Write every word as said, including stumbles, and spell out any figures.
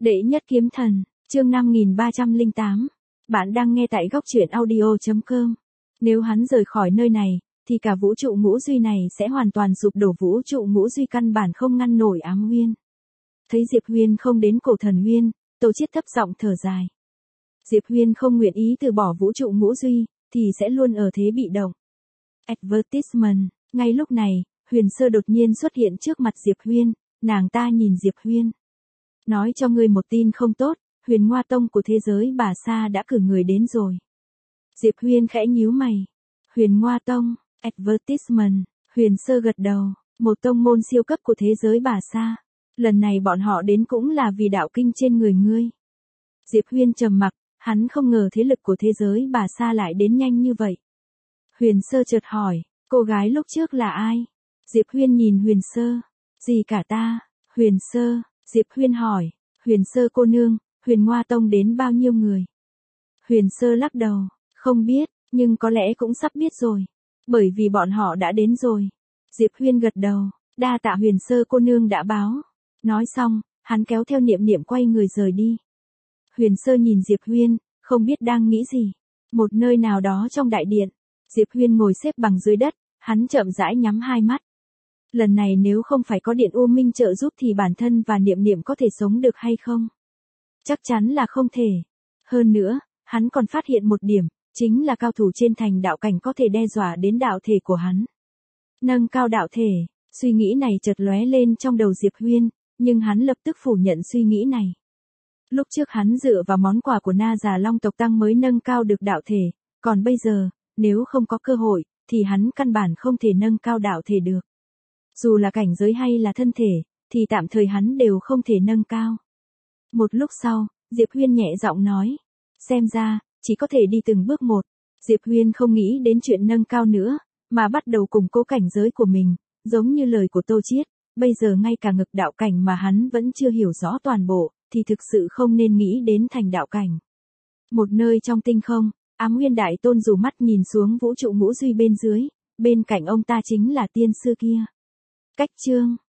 Đệ nhất kiếm thần, chương năm nghìn ba trăm lẻ tám. Bạn đang nghe tại góc truyện audio chấm com. Nếu hắn rời khỏi nơi này, thì cả vũ trụ ngũ duy này sẽ hoàn toàn sụp đổ. Vũ trụ ngũ duy căn bản không ngăn nổi Ám Huyên. Thấy Diệp Huyên không đến Cổ Thần Huyên, Tô Chiết thấp giọng thở dài. Diệp Huyên không nguyện ý từ bỏ vũ trụ ngũ duy, thì sẽ luôn ở thế bị động. Advertisement. Ngay lúc này, Huyền Sơ đột nhiên xuất hiện trước mặt Diệp Huyên, nàng ta nhìn Diệp Huyên. Nói cho ngươi một tin không tốt, Huyền Ngoa Tông của thế giới Bà Sa đã cử người đến rồi. Diệp Huyên khẽ nhíu mày. Huyền Ngoa Tông, advertisement, Huyền Sơ gật đầu, một tông môn siêu cấp của thế giới Bà Sa. Lần này bọn họ đến cũng là vì đạo kinh trên người ngươi. Diệp Huyên trầm mặc, hắn không ngờ thế lực của thế giới Bà Sa lại đến nhanh như vậy. Huyền Sơ chợt hỏi, cô gái lúc trước là ai? Diệp Huyên nhìn Huyền Sơ. Gì cả ta? Huyền Sơ. Diệp Huyên hỏi, Huyền Sơ cô nương, Huyền Ngoa Tông đến bao nhiêu người? Huyền Sơ lắc đầu, không biết, nhưng có lẽ cũng sắp biết rồi. Bởi vì bọn họ đã đến rồi. Diệp Huyên gật đầu, đa tạ Huyền Sơ cô nương đã báo. Nói xong, hắn kéo theo Niệm Niệm quay người rời đi. Huyền Sơ nhìn Diệp Huyên, không biết đang nghĩ gì. Một nơi nào đó trong đại điện, Diệp Huyên ngồi xếp bằng dưới đất, hắn chậm rãi nhắm hai mắt. Lần này nếu không phải có Điện U Minh trợ giúp thì bản thân và Niệm Niệm có thể sống được hay không? Chắc chắn là không thể. Hơn nữa, hắn còn phát hiện một điểm, chính là cao thủ trên thành đạo cảnh có thể đe dọa đến đạo thể của hắn. Nâng cao đạo thể, suy nghĩ này chợt lóe lên trong đầu Diệp Huyên, nhưng hắn lập tức phủ nhận suy nghĩ này. Lúc trước hắn dựa vào món quà của Na Già Long tộc tăng mới nâng cao được đạo thể, còn bây giờ, nếu không có cơ hội, thì hắn căn bản không thể nâng cao đạo thể được. Dù là cảnh giới hay là thân thể, thì tạm thời hắn đều không thể nâng cao. Một lúc sau, Diệp Huyên nhẹ giọng nói, xem ra, chỉ có thể đi từng bước một. Diệp Huyên không nghĩ đến chuyện nâng cao nữa, mà bắt đầu củng cố cảnh giới của mình, giống như lời của Tô Chiết, bây giờ ngay cả ngực đạo cảnh mà hắn vẫn chưa hiểu rõ toàn bộ, thì thực sự không nên nghĩ đến thành đạo cảnh. Một nơi trong tinh không, Ám Huyên Đại Tôn dù mắt nhìn xuống vũ trụ ngũ duy bên dưới, bên cạnh ông ta chính là tiên sư kia. Cách chương